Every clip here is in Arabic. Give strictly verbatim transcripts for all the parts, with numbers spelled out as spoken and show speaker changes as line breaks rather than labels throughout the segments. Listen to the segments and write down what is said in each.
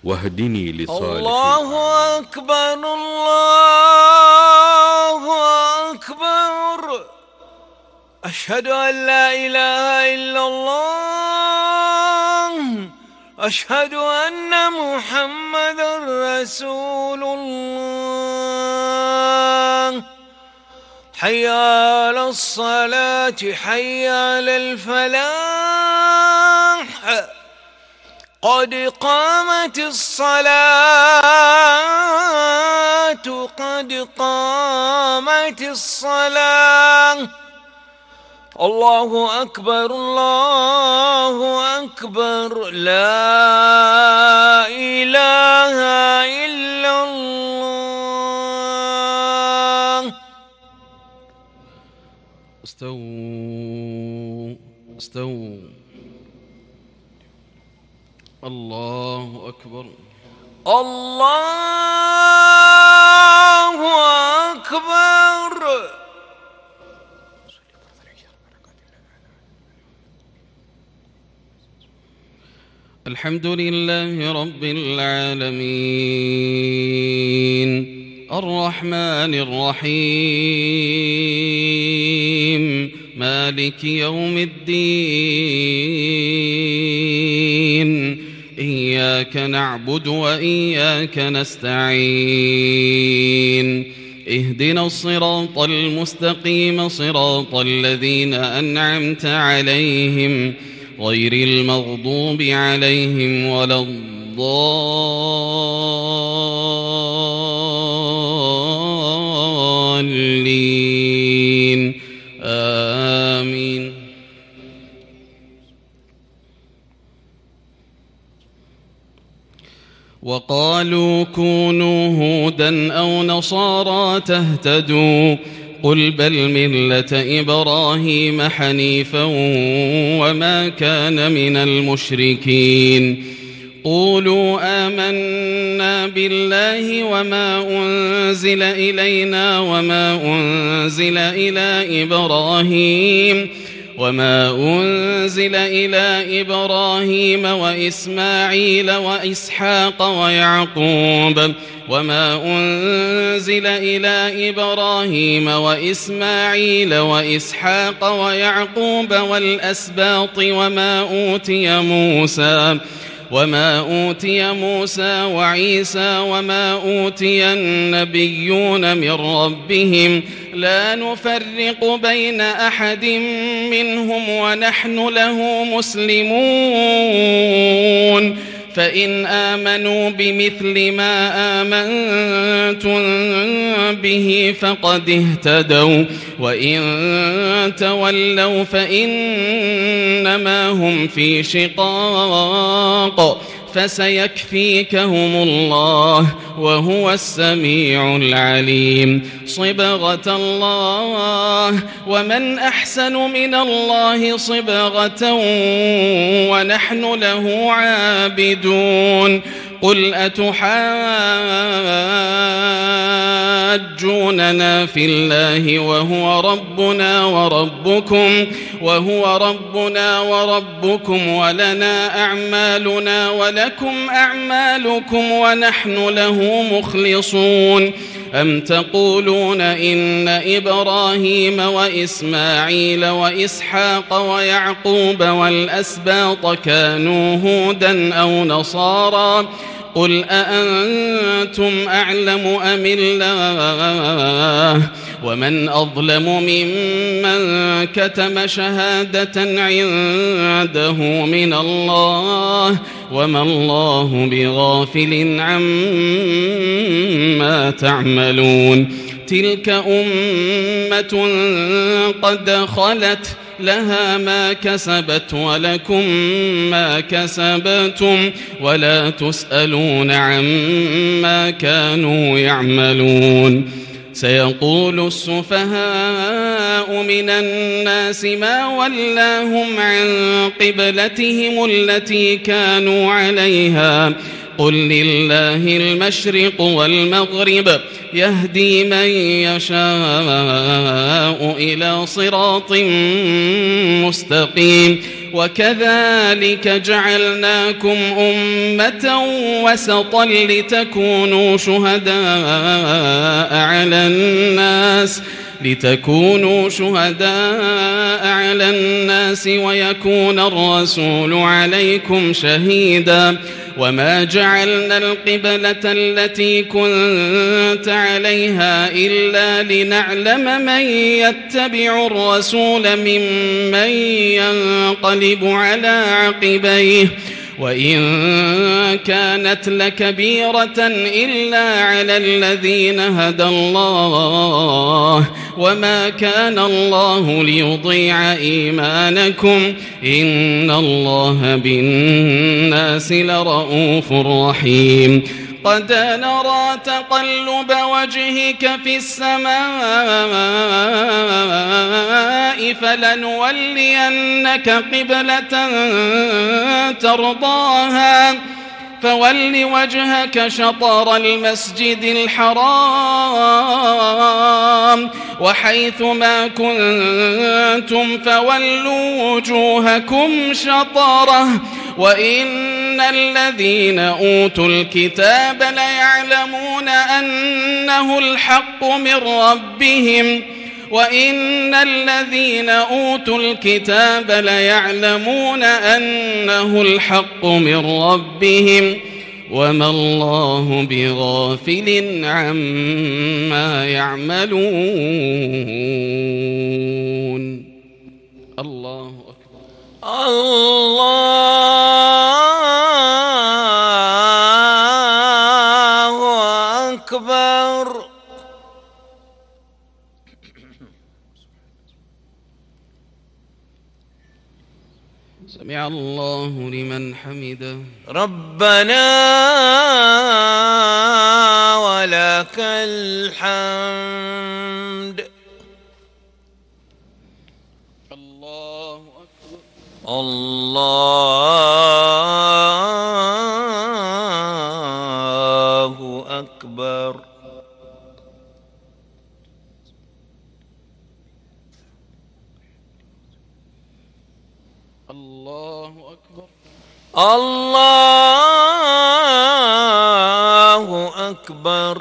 واهدني لصالح
الله أكبر الله أكبر. أشهد أن لا إله إلا الله. أشهد أن محمدا رسول الله. حي على الصلاة حي على الفلاح. قد قامت الصلاة قد قامت الصلاة. الله أكبر الله أكبر. لا إله إلا الله.
استووا استووا. الله أكبر
الله أكبر.
الحمد لله رب العالمين الرحمن الرحيم مالك يوم الدين. إياك نعبد وإياك نستعين. اهدنا الصراط المستقيم صراط الذين أنعمت عليهم غير المغضوب عليهم ولا الضالين. آمين. وقالوا كونوا هودا أو نصارى تهتدوا قل بل ملة إبراهيم حنيفا وما كان من المشركين. قولوا آمنا بالله وما أنزل إلينا وما أنزل إلى إبراهيم وما أنزل إلى إبراهيم وإسماعيل وإسحاق ويعقوب وما أنزل إلى إبراهيم وإسماعيل وإسحاق ويعقوب والأسباط وما أوتي موسى وما أوتي موسى وعيسى وما أوتي النبيون من ربهم لا نفرق بين أحد منهم ونحن له مسلمون. فإن آمنوا بمثل ما آمنتم به فقد اهتدوا وإن تولوا فإنما هم في شقاق فسيكفيكهم الله وهو السميع العليم. صبغة الله ومن أحسن من الله صبغة ونحن له عابدون. قل أتحاجوننا في الله وهو ربنا وربكم وهو ربنا وربكم ولنا أعمالنا ولكم أعمالكم ونحن له مخلصون. أم تقولون إن إبراهيم وإسماعيل وإسحاق ويعقوب والأسباط كانوا هودا أو نصارى قل أأنتم أعلم أم الله ومن أظلم ممن كتم شهادة عنده من الله وما الله بغافل عما تعملون. تلك أمة قد خلت لها ما كسبت ولكم ما كسبتم ولا تسألون عما كانوا يعملون. سيقول السفهاء من الناس ما ولاهم عن قبلتهم التي كانوا عليها قل لله المشرق والمغرب يهدي من يشاء إلى صراط مستقيم. وكذلك جعلناكم أمة وسطا لتكونوا شهداء على الناس لتكونوا شهداء على الناس ويكون الرسول عليكم شهيدا وما جعلنا القبلة التي كنت عليها إلا لنعلم من يتبع الرسول ممن ينقلب على عقبيه وإن كانت لكبيرة إلا على الذين هدى الله وما كان الله ليضيع إيمانكم إن الله بالناس لرؤوف رحيم قد نرى تقلب وجهك في السماء فلنولينك قبلة ترضاها فول وجهك شطر المسجد الحرام وحيث ما كنتم فولوا وجوهكم شطره وإن الذين أوتوا الكتاب ليعلمون أنه الحق من ربهم وإن الذين أوتوا الكتاب ليعلمون أنه الحق من ربهم وما الله بغافل عما يعملون. الله أكبر.
الله أكبر.
سمع الله لمن حمده.
ربنا ولك الحمد.
الله أكبر.
الله أكبر.
الله أكبر.
الله أكبر.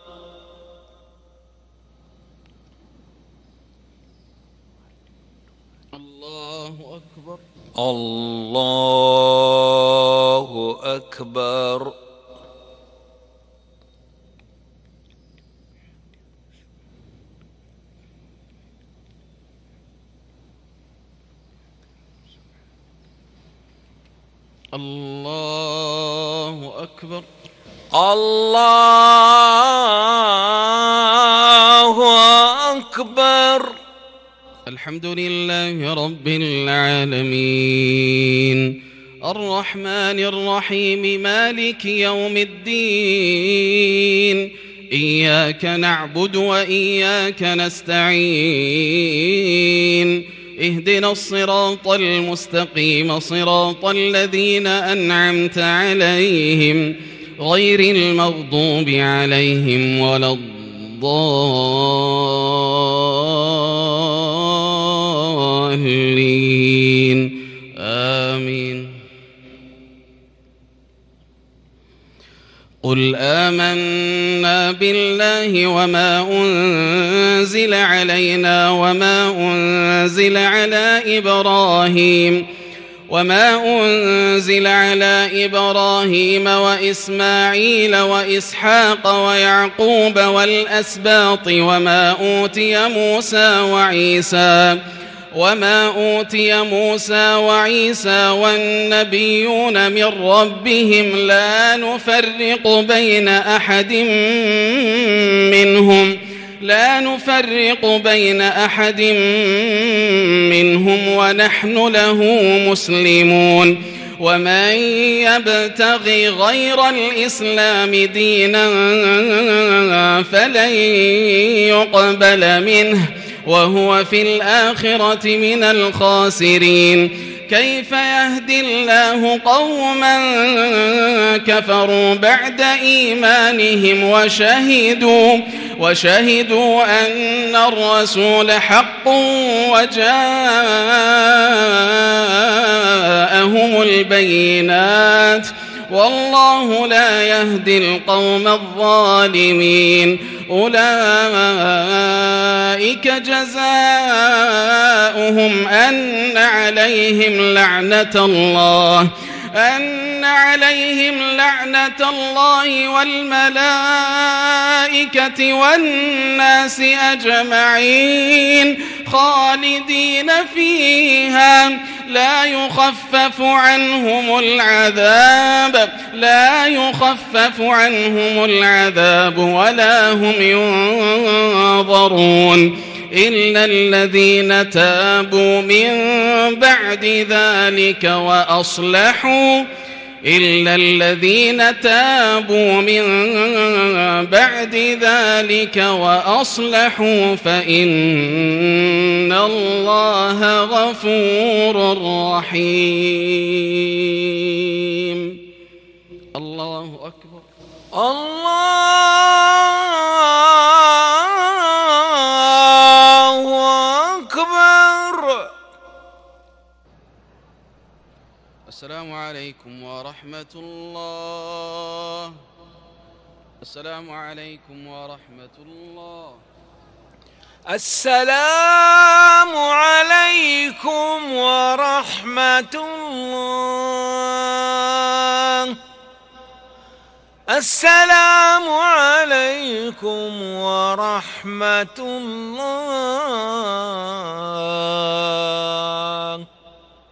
الله أكبر.
الله أكبر.
الله أكبر.
الله أكبر.
الحمد لله رب العالمين الرحمن الرحيم مالك يوم الدين إياك نعبد وإياك نستعين اهدنا الصراط المستقيم صراط الذين أنعمت عليهم غير المغضوب عليهم ولا الضالين آمين. قل آمنا بالله وما أنزل علينا وما أنزل على إبراهيم وما أنزل على إبراهيم وإسماعيل وإسحاق ويعقوب والأسباط وما أوتي موسى وعيسى وما أوتي موسى وعيسى والنبيون من ربهم لا نفرق بين أحد منهم لا نفرق بين أحد منهم ونحن له مسلمون. ومن يبتغي غير الإسلام دينا فلن يقبل منه وهو في الآخرة من الخاسرين. كيف يهدي الله قوما كفروا بعد إيمانهم وشهدوا وشهدوا أن الرسول حق وجاءهم البينات والله لا يهدي القوم الظالمين. أولئك جزاؤهم أن عليهم لعنة الله أن عليهم لعنة الله والملائكة والناس أجمعين خالدين فيها لا يخفف عنهم العذاب لا يخفف عنهم العذاب ولا هم ينظرون إلا الذين تابوا من بعد ذلك وأصلحوا إلا الذين تابوا من بعد ذلك وأصلحوا فإن الله غفور رحيم. الله أكبر.
الله أكبر.
السلام عليكم ورحمة الله. السلام عليكم ورحمة الله.
السلام عليكم ورحمة الله. السلام عليكم ورحمة الله.